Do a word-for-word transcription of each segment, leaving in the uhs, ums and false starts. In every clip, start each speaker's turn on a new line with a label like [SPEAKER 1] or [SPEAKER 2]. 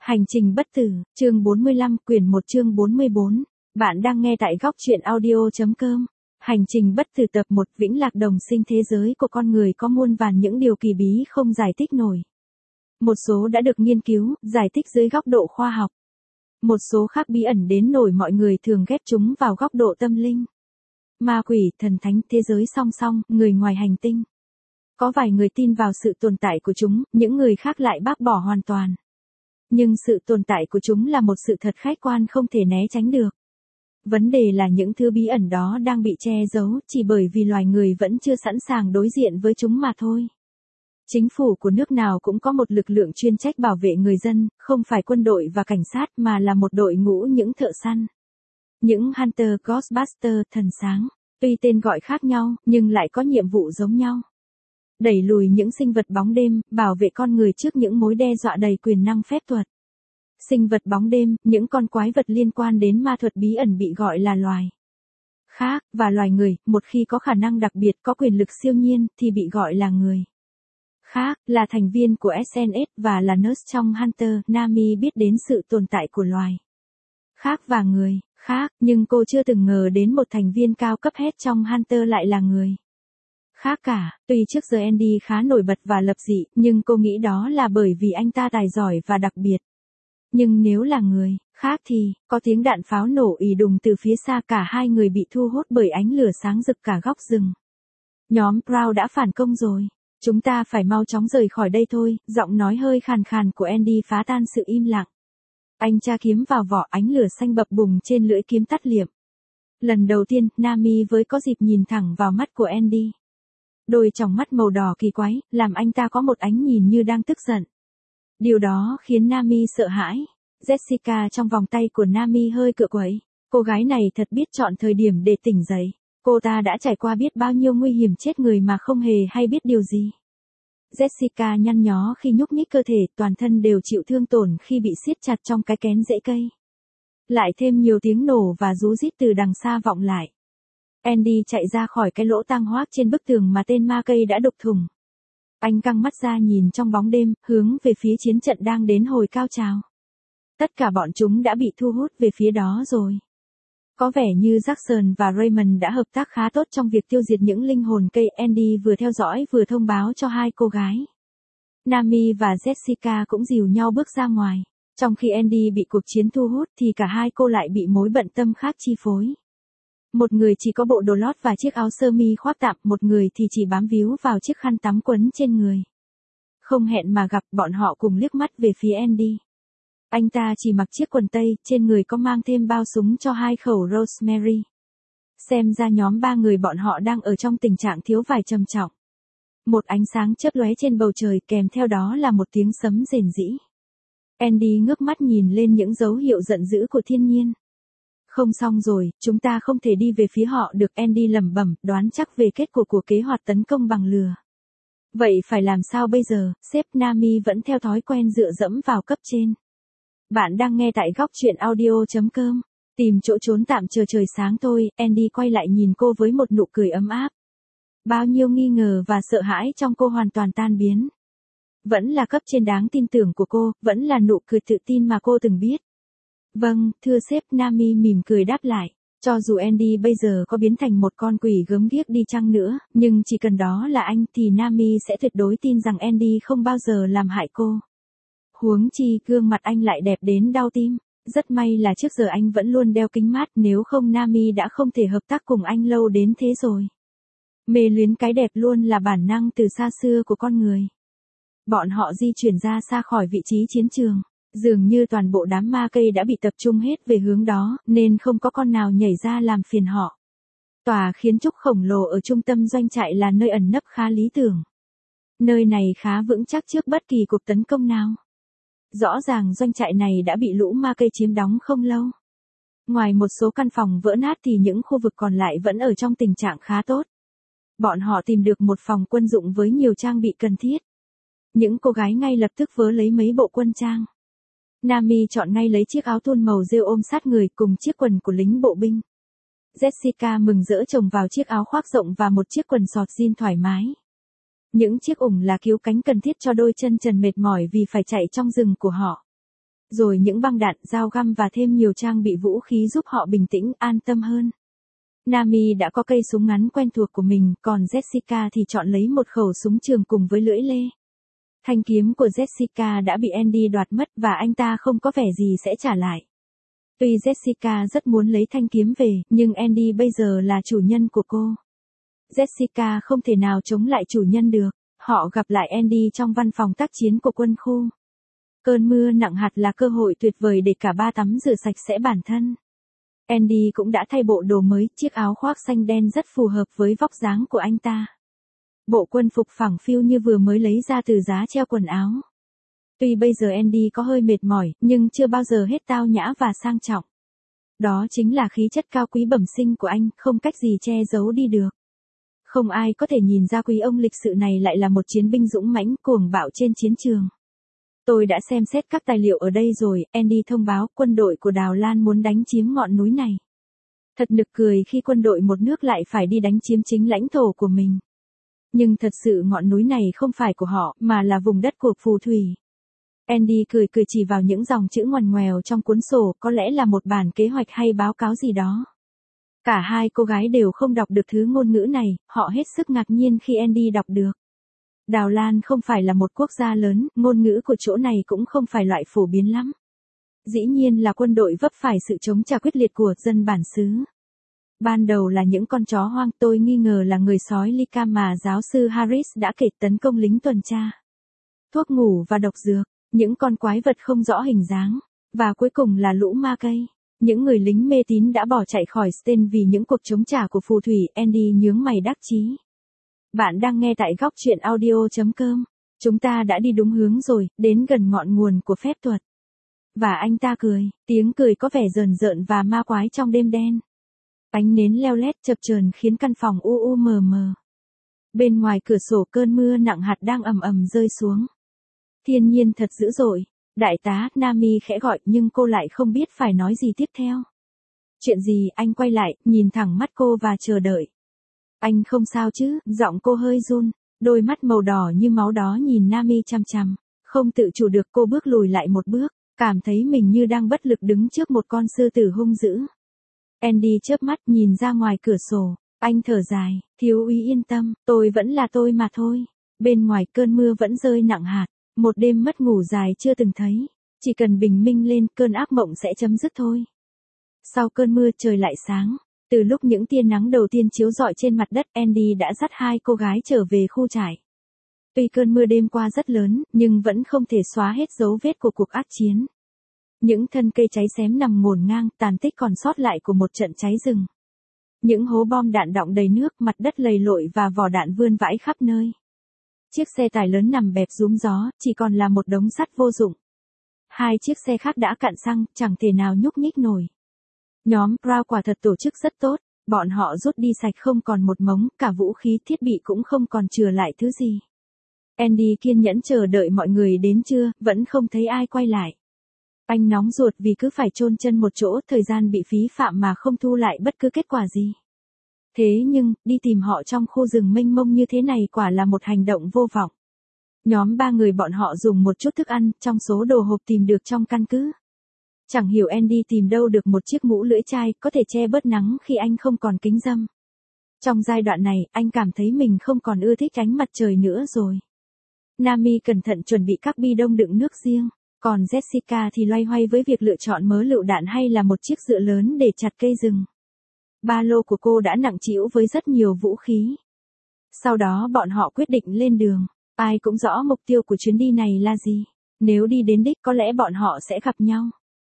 [SPEAKER 1] Hành trình bất tử, chương bốn mươi lăm, quyển một chương bốn mươi bốn. Bạn đang nghe tại góc truyện audio.com. Hành trình bất tử tập một, Vĩnh Lạc Đồng Sinh. Thế giới của con người có muôn vàn những điều kỳ bí không giải thích nổi. Một số đã được nghiên cứu, giải thích dưới góc độ khoa học. Một số khác bí ẩn đến nổi mọi người thường ghép chúng vào góc độ tâm linh. Ma quỷ, thần thánh, thế giới song song, người ngoài hành tinh. Có vài người tin vào sự tồn tại của chúng, những người khác lại bác bỏ hoàn toàn. Nhưng sự tồn tại của chúng là một sự thật khách quan không thể né tránh được. Vấn đề là những thứ bí ẩn đó đang bị che giấu chỉ bởi vì loài người vẫn chưa sẵn sàng đối diện với chúng mà thôi. Chính phủ của nước nào cũng có một lực lượng chuyên trách bảo vệ người dân, không phải quân đội và cảnh sát mà là một đội ngũ những thợ săn. Những Hunter, Ghostbuster, thần sáng, tuy tên gọi khác nhau nhưng lại có nhiệm vụ giống nhau. Đẩy lùi những sinh vật bóng đêm, bảo vệ con người trước những mối đe dọa đầy quyền năng phép thuật. Sinh vật bóng đêm, những con quái vật liên quan đến ma thuật bí ẩn bị gọi là loài khác, và loài người, một khi có khả năng đặc biệt có quyền lực siêu nhiên, thì bị gọi là người khác, là thành viên của ét en ét và là nurse trong Hunter. Nami biết đến sự tồn tại của loài khác và người khác, nhưng cô chưa từng ngờ đến một thành viên cao cấp hết trong Hunter lại là người khác cả. Tuy trước giờ Andy khá nổi bật và lập dị, nhưng cô nghĩ đó là bởi vì anh ta tài giỏi và đặc biệt. Nhưng nếu là người khác thì, có tiếng đạn pháo nổ ì đùng từ phía xa, cả hai người bị thu hút bởi ánh lửa sáng rực cả góc rừng. Nhóm Proud đã phản công rồi. Chúng ta phải mau chóng rời khỏi đây thôi, giọng nói hơi khàn khàn của Andy phá tan sự im lặng. Anh tra kiếm vào vỏ, ánh lửa xanh bập bùng trên lưỡi kiếm tắt liệm. Lần đầu tiên, Nami với có dịp nhìn thẳng vào mắt của Andy. Đôi tròng mắt màu đỏ kỳ quái, làm anh ta có một ánh nhìn như đang tức giận. Điều đó khiến Nami sợ hãi. Jessica trong vòng tay của Nami hơi cựa quậy. Cô gái này thật biết chọn thời điểm để tỉnh dậy. Cô ta đã trải qua biết bao nhiêu nguy hiểm chết người mà không hề hay biết điều gì. Jessica nhăn nhó khi nhúc nhích cơ thể, toàn thân đều chịu thương tổn khi bị siết chặt trong cái kén rễ cây. Lại thêm nhiều tiếng nổ và rú rít từ đằng xa vọng lại. Andy chạy ra khỏi cái lỗ tang hoác trên bức tường mà tên ma cây đã đục thủng. Anh căng mắt ra nhìn trong bóng đêm, hướng về phía chiến trận đang đến hồi cao trào. Tất cả bọn chúng đã bị thu hút về phía đó rồi. Có vẻ như Jackson và Raymond đã hợp tác khá tốt trong việc tiêu diệt những linh hồn cây. Andy vừa theo dõi vừa thông báo cho hai cô gái. Nami và Jessica cũng dìu nhau bước ra ngoài. Trong khi Andy bị cuộc chiến thu hút thì cả hai cô lại bị mối bận tâm khác chi phối. Một người chỉ có bộ đồ lót và chiếc áo sơ mi khoác tạm, một người thì chỉ bám víu vào chiếc khăn tắm quấn trên người. Không hẹn mà gặp, bọn họ cùng liếc mắt về phía Andy. Anh ta chỉ mặc chiếc quần tây, trên người có mang thêm bao súng cho hai khẩu Rosemary. Xem ra nhóm ba người bọn họ đang ở trong tình trạng thiếu vải trầm trọng. Một ánh sáng chớp lóe trên bầu trời, kèm theo đó là một tiếng sấm rền rĩ. Andy ngước mắt nhìn lên những dấu hiệu giận dữ của thiên nhiên. Không xong rồi, chúng ta không thể đi về phía họ được. Andy lẩm bẩm, đoán chắc về kết cục của kế hoạch tấn công bằng lửa. Vậy phải làm sao bây giờ? Sếp Nami vẫn theo thói quen dựa dẫm vào cấp trên. Bạn đang nghe tại góc truyện audio.com. Tìm chỗ trốn tạm chờ trời sáng thôi. Andy quay lại nhìn cô với một nụ cười ấm áp. Bao nhiêu nghi ngờ và sợ hãi trong cô hoàn toàn tan biến. Vẫn là cấp trên đáng tin tưởng của cô, vẫn là nụ cười tự tin mà cô từng biết. Vâng, thưa sếp. Nami mỉm cười đáp lại. Cho dù Andy bây giờ có biến thành một con quỷ gớm ghiếc đi chăng nữa, nhưng chỉ cần đó là anh thì Nami sẽ tuyệt đối tin rằng Andy không bao giờ làm hại cô. Huống chi gương mặt anh lại đẹp đến đau tim. Rất may là trước giờ anh vẫn luôn đeo kính mát, nếu không Nami đã không thể hợp tác cùng anh lâu đến thế rồi. Mê luyến cái đẹp luôn là bản năng từ xa xưa của con người. Bọn họ di chuyển ra xa khỏi vị trí chiến trường. Dường như toàn bộ đám ma cây đã bị tập trung hết về hướng đó, nên không có con nào nhảy ra làm phiền họ. Tòa kiến trúc khổng lồ ở trung tâm doanh trại là nơi ẩn nấp khá lý tưởng. Nơi này khá vững chắc trước bất kỳ cuộc tấn công nào. Rõ ràng doanh trại này đã bị lũ ma cây chiếm đóng không lâu. Ngoài một số căn phòng vỡ nát thì những khu vực còn lại vẫn ở trong tình trạng khá tốt. Bọn họ tìm được một phòng quân dụng với nhiều trang bị cần thiết. Những cô gái ngay lập tức vớ lấy mấy bộ quân trang. Nami chọn ngay lấy chiếc áo thun màu rêu ôm sát người cùng chiếc quần của lính bộ binh. Jessica mừng rỡ chồng vào chiếc áo khoác rộng và một chiếc quần sọt jean thoải mái. Những chiếc ủng là cứu cánh cần thiết cho đôi chân trần mệt mỏi vì phải chạy trong rừng của họ. Rồi những băng đạn, dao găm và thêm nhiều trang bị vũ khí giúp họ bình tĩnh, an tâm hơn. Nami đã có cây súng ngắn quen thuộc của mình, còn Jessica thì chọn lấy một khẩu súng trường cùng với lưỡi lê. Thanh kiếm của Jessica đã bị Andy đoạt mất và anh ta không có vẻ gì sẽ trả lại. Tuy Jessica rất muốn lấy thanh kiếm về, nhưng Andy bây giờ là chủ nhân của cô. Jessica không thể nào chống lại chủ nhân được. Họ gặp lại Andy trong văn phòng tác chiến của quân khu. Cơn mưa nặng hạt là cơ hội tuyệt vời để cả ba tắm rửa sạch sẽ bản thân. Andy cũng đã thay bộ đồ mới, chiếc áo khoác xanh đen rất phù hợp với vóc dáng của anh ta. Bộ quân phục phẳng phiu như vừa mới lấy ra từ giá treo quần áo. Tuy bây giờ Andy có hơi mệt mỏi, nhưng chưa bao giờ hết tao nhã và sang trọng. Đó chính là khí chất cao quý bẩm sinh của anh, không cách gì che giấu đi được. Không ai có thể nhìn ra quý ông lịch sự này lại là một chiến binh dũng mãnh, cuồng bạo trên chiến trường. Tôi đã xem xét các tài liệu ở đây rồi, Andy thông báo quân đội của Đào Lan muốn đánh chiếm ngọn núi này. Thật nực cười khi quân đội một nước lại phải đi đánh chiếm chính lãnh thổ của mình. Nhưng thật sự ngọn núi này không phải của họ, mà là vùng đất của phù thủy. Andy cười cười chỉ vào những dòng chữ ngoằn ngoèo trong cuốn sổ, có lẽ là một bản kế hoạch hay báo cáo gì đó. Cả hai cô gái đều không đọc được thứ ngôn ngữ này, họ hết sức ngạc nhiên khi Andy đọc được. Đào Lan không phải là một quốc gia lớn, ngôn ngữ của chỗ này cũng không phải loại phổ biến lắm. Dĩ nhiên là quân đội vấp phải sự chống trả quyết liệt của dân bản xứ. Ban đầu là những con chó hoang, tôi nghi ngờ là người sói Lyca mà giáo sư Harris đã kể tấn công lính tuần tra. Thuốc ngủ và độc dược, những con quái vật không rõ hình dáng, và cuối cùng là lũ ma cây. Những người lính mê tín đã bỏ chạy khỏi Sten vì những cuộc chống trả của phù thủy. Andy nhướng mày đắc chí. Bạn đang nghe tại góc truyện audio chấm com. Chúng ta đã đi đúng hướng rồi, đến gần ngọn nguồn của phép thuật. Và anh ta cười, tiếng cười có vẻ rờn rợn và ma quái trong đêm đen. Ánh nến leo lét chập chờn khiến căn phòng u u mờ mờ. Bên ngoài cửa sổ cơn mưa nặng hạt đang ầm ầm rơi xuống. Thiên nhiên thật dữ dội. Đại tá, Nami khẽ gọi nhưng cô lại không biết phải nói gì tiếp theo. Chuyện gì? Anh quay lại, nhìn thẳng mắt cô và chờ đợi. Anh không sao chứ? Giọng cô hơi run, đôi mắt màu đỏ như máu đó nhìn Nami chằm chằm. Không tự chủ được cô bước lùi lại một bước, cảm thấy mình như đang bất lực đứng trước một con sư tử hung dữ. Andy chớp mắt nhìn ra ngoài cửa sổ, anh thở dài, thiếu úy yên tâm, tôi vẫn là tôi mà thôi. Bên ngoài cơn mưa vẫn rơi nặng hạt. Một đêm mất ngủ dài chưa từng thấy, chỉ cần bình minh lên cơn ác mộng sẽ chấm dứt thôi. Sau cơn mưa trời lại sáng, từ lúc những tia nắng đầu tiên chiếu rọi trên mặt đất, Andy đã dắt hai cô gái trở về khu trại. Tuy cơn mưa đêm qua rất lớn, nhưng vẫn không thể xóa hết dấu vết của cuộc ác chiến. Những thân cây cháy xém nằm ngổn ngang, tàn tích còn sót lại của một trận cháy rừng. Những hố bom đạn đọng đầy nước, mặt đất lầy lội và vỏ đạn vươn vãi khắp nơi. Chiếc xe tải lớn nằm bẹp rúm gió, chỉ còn là một đống sắt vô dụng. Hai chiếc xe khác đã cạn xăng, chẳng thể nào nhúc nhích nổi. Nhóm Brown quả thật tổ chức rất tốt, bọn họ rút đi sạch không còn một mống, cả vũ khí thiết bị cũng không còn chừa lại thứ gì. Andy kiên nhẫn chờ đợi mọi người đến trưa, vẫn không thấy ai quay lại. Anh nóng ruột vì cứ phải chôn chân một chỗ, thời gian bị phí phạm mà không thu lại bất cứ kết quả gì. Thế nhưng, đi tìm họ trong khu rừng mênh mông như thế này quả là một hành động vô vọng. Nhóm ba người bọn họ dùng một chút thức ăn trong số đồ hộp tìm được trong căn cứ. Chẳng hiểu Andy tìm đâu được một chiếc mũ lưỡi chai có thể che bớt nắng khi anh không còn kính râm. Trong giai đoạn này, anh cảm thấy mình không còn ưa thích ánh mặt trời nữa rồi. Nami cẩn thận chuẩn bị các bi đông đựng nước riêng, còn Jessica thì loay hoay với việc lựa chọn mớ lựu đạn hay là một chiếc dựa lớn để chặt cây rừng. Ba lô của cô đã nặng trĩu với rất nhiều vũ khí. Sau đó bọn họ quyết định lên đường. Ai cũng rõ mục tiêu của chuyến đi này là gì. Nếu đi đến đích có lẽ bọn họ sẽ gặp nhau.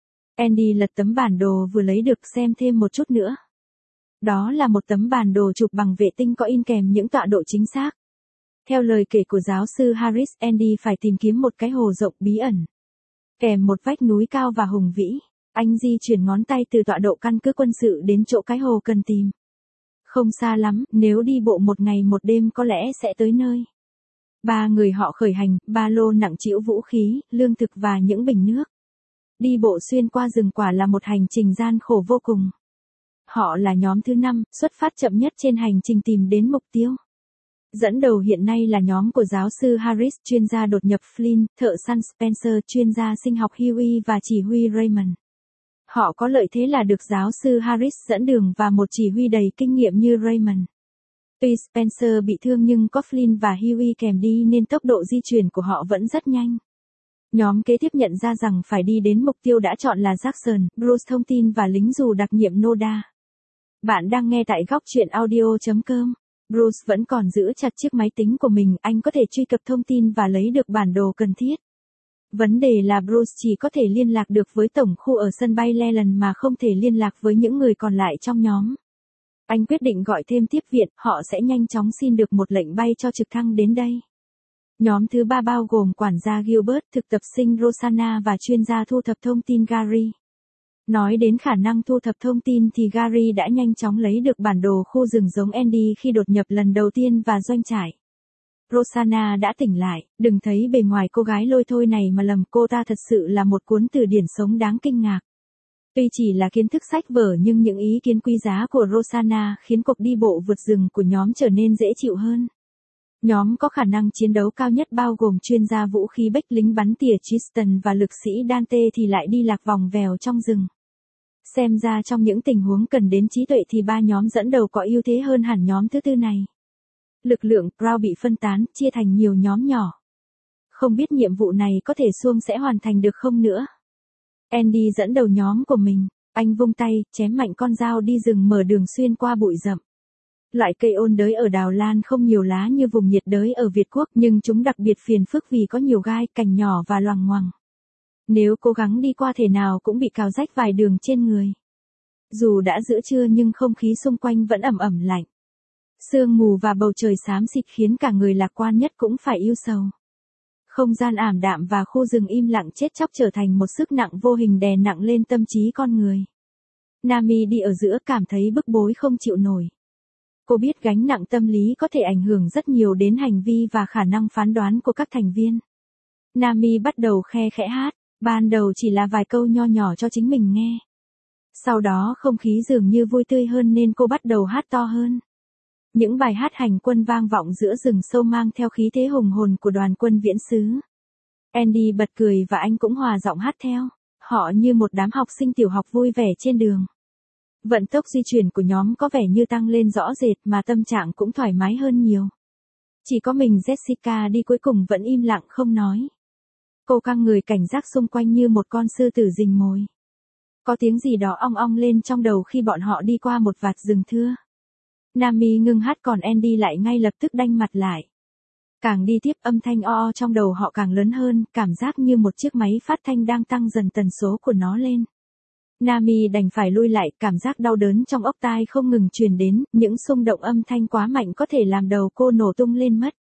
[SPEAKER 1] Andy lật tấm bản đồ vừa lấy được xem thêm một chút nữa. Đó là một tấm bản đồ chụp bằng vệ tinh có in kèm những tọa độ chính xác. Theo lời kể của giáo sư Harris, Andy phải tìm kiếm một cái hồ rộng bí ẩn. Kèm một vách núi cao và hùng vĩ. Anh di chuyển ngón tay từ tọa độ căn cứ quân sự đến chỗ cái hồ cần tìm. Không xa lắm, nếu đi bộ một ngày một đêm có lẽ sẽ tới nơi. Ba người họ khởi hành, ba lô nặng trĩu vũ khí, lương thực và những bình nước. Đi bộ xuyên qua rừng quả là một hành trình gian khổ vô cùng. Họ là nhóm thứ năm, xuất phát chậm nhất trên hành trình tìm đến mục tiêu. Dẫn đầu hiện nay là nhóm của giáo sư Harris, chuyên gia đột nhập Flynn, thợ săn Spencer, chuyên gia sinh học Huey và chỉ huy Raymond. Họ có lợi thế là được giáo sư Harris dẫn đường và một chỉ huy đầy kinh nghiệm như Raymond. Tuy Spencer bị thương nhưng có Flynn và Huey kèm đi nên tốc độ di chuyển của họ vẫn rất nhanh. Nhóm kế tiếp nhận ra rằng phải đi đến mục tiêu đã chọn là Jackson, Bruce thông tin và lính dù đặc nhiệm Noda. Bạn đang nghe tại góc truyện audio chấm com. Bruce vẫn còn giữ chặt chiếc máy tính của mình, anh có thể truy cập thông tin và lấy được bản đồ cần thiết. Vấn đề là Bruce chỉ có thể liên lạc được với tổng khu ở sân bay Leland mà không thể liên lạc với những người còn lại trong nhóm. Anh quyết định gọi thêm tiếp viện, họ sẽ nhanh chóng xin được một lệnh bay cho trực thăng đến đây. Nhóm thứ ba bao gồm quản gia Gilbert, thực tập sinh Rosanna và chuyên gia thu thập thông tin Gary. Nói đến khả năng thu thập thông tin thì Gary đã nhanh chóng lấy được bản đồ khu rừng giống Andy khi đột nhập lần đầu tiên và doanh trại. Rosanna đã tỉnh lại, đừng thấy bề ngoài cô gái lôi thôi này mà lầm, cô ta thật sự là một cuốn từ điển sống đáng kinh ngạc. Tuy chỉ là kiến thức sách vở nhưng những ý kiến quý giá của Rosanna khiến cuộc đi bộ vượt rừng của nhóm trở nên dễ chịu hơn. Nhóm có khả năng chiến đấu cao nhất bao gồm chuyên gia vũ khí Beck, lính bắn tỉa Tristan và lực sĩ Dante thì lại đi lạc vòng vèo trong rừng. Xem ra trong những tình huống cần đến trí tuệ thì ba nhóm dẫn đầu có ưu thế hơn hẳn nhóm thứ tư này. Lực lượng Crow bị phân tán, chia thành nhiều nhóm nhỏ. Không biết nhiệm vụ này có thể Xuông sẽ hoàn thành được không nữa. Andy dẫn đầu nhóm của mình, anh vung tay, chém mạnh con dao đi rừng mở đường xuyên qua bụi rậm. Loại cây ôn đới ở Đào Lan không nhiều lá như vùng nhiệt đới ở Việt Quốc nhưng chúng đặc biệt phiền phức vì có nhiều gai, cành nhỏ và loằng ngoằng. Nếu cố gắng đi qua thể nào cũng bị cào rách vài đường trên người. Dù đã giữa trưa nhưng không khí xung quanh vẫn ẩm ẩm lạnh. Sương mù và bầu trời xám xịt khiến cả người lạc quan nhất cũng phải ưu sầu. Không gian ảm đạm và khu rừng im lặng chết chóc trở thành một sức nặng vô hình đè nặng lên tâm trí con người. Nami đi ở giữa cảm thấy bức bối không chịu nổi. Cô biết gánh nặng tâm lý có thể ảnh hưởng rất nhiều đến hành vi và khả năng phán đoán của các thành viên. Nami bắt đầu khe khẽ hát, ban đầu chỉ là vài câu nho nhỏ cho chính mình nghe. Sau đó không khí dường như vui tươi hơn nên cô bắt đầu hát to hơn. Những bài hát hành quân vang vọng giữa rừng sâu mang theo khí thế hùng hồn của đoàn quân viễn xứ. Andy bật cười và anh cũng hòa giọng hát theo. Họ như một đám học sinh tiểu học vui vẻ trên đường. Vận tốc di chuyển của nhóm có vẻ như tăng lên rõ rệt mà tâm trạng cũng thoải mái hơn nhiều. Chỉ có mình Jessica đi cuối cùng vẫn im lặng không nói. Cô căng người cảnh giác xung quanh như một con sư tử rình mồi. Có tiếng gì đó ong ong lên trong đầu khi bọn họ đi qua một vạt rừng thưa. Nami ngưng hát còn Andy lại ngay lập tức đanh mặt lại. Càng đi tiếp âm thanh o o trong đầu họ càng lớn hơn, cảm giác như một chiếc máy phát thanh đang tăng dần tần số của nó lên. Nami đành phải lui lại, cảm giác đau đớn trong ốc tai không ngừng truyền đến, những xung động âm thanh quá mạnh có thể làm đầu cô nổ tung lên mất.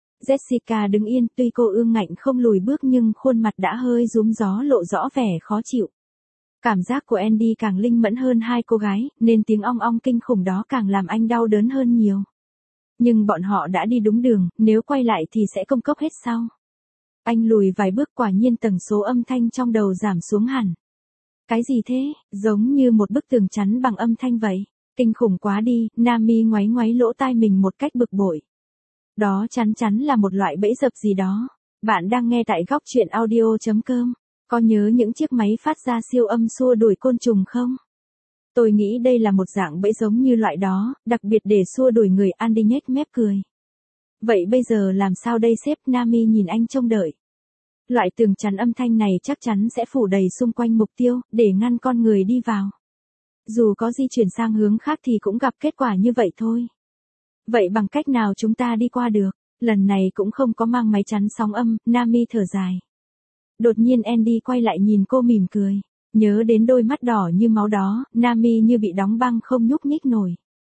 [SPEAKER 1] Jessica đứng yên, tuy cô ương ngạnh không lùi bước nhưng khuôn mặt đã hơi rúm gió lộ rõ vẻ khó chịu. Cảm giác của Andy càng linh mẫn hơn hai cô gái, nên tiếng ong ong kinh khủng đó càng làm anh đau đớn hơn nhiều. Nhưng bọn họ đã đi đúng đường, nếu quay lại thì sẽ công cốc hết sau. Anh lùi vài bước, quả nhiên tần số âm thanh trong đầu giảm xuống hẳn. Cái gì thế, giống như một bức tường chắn bằng âm thanh vậy. Kinh khủng quá đi, Nami ngoáy ngoáy lỗ tai mình một cách bực bội. Đó chắn chắn là một loại bẫy dập gì đó. Bạn đang nghe tại góc truyện audio chấm com. Có nhớ những chiếc máy phát ra siêu âm xua đuổi côn trùng không? Tôi nghĩ đây là một dạng bẫy giống như loại đó, đặc biệt để xua đuổi người. Andy nhếch mép cười. Vậy bây giờ làm sao đây sếp? Nami nhìn anh trông đợi. Loại tường chắn âm thanh này chắc chắn sẽ phủ đầy xung quanh mục tiêu, để ngăn con người đi vào. Dù có di chuyển sang hướng khác thì cũng gặp kết quả như vậy thôi. Vậy bằng cách nào chúng ta đi qua được? Lần này cũng không có mang máy chắn sóng âm, Nami thở dài. Đột nhiên Andy quay lại nhìn cô mỉm cười. Nhớ đến đôi mắt đỏ như máu đó, Nami như bị đóng băng không nhúc nhích nổi.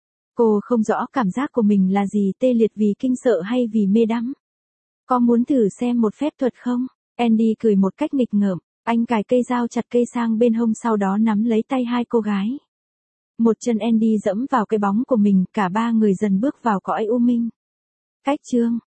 [SPEAKER 1] Cô không rõ cảm giác của mình là gì, tê liệt vì kinh sợ hay vì mê đắm. Có muốn thử xem một phép thuật không? Andy cười một cách nghịch ngợm, anh cài cây dao chặt cây sang bên hông sau đó nắm lấy tay hai cô gái. Một chân Andy dẫm vào cái bóng của mình, cả ba người dần bước vào cõi u minh. Cách chương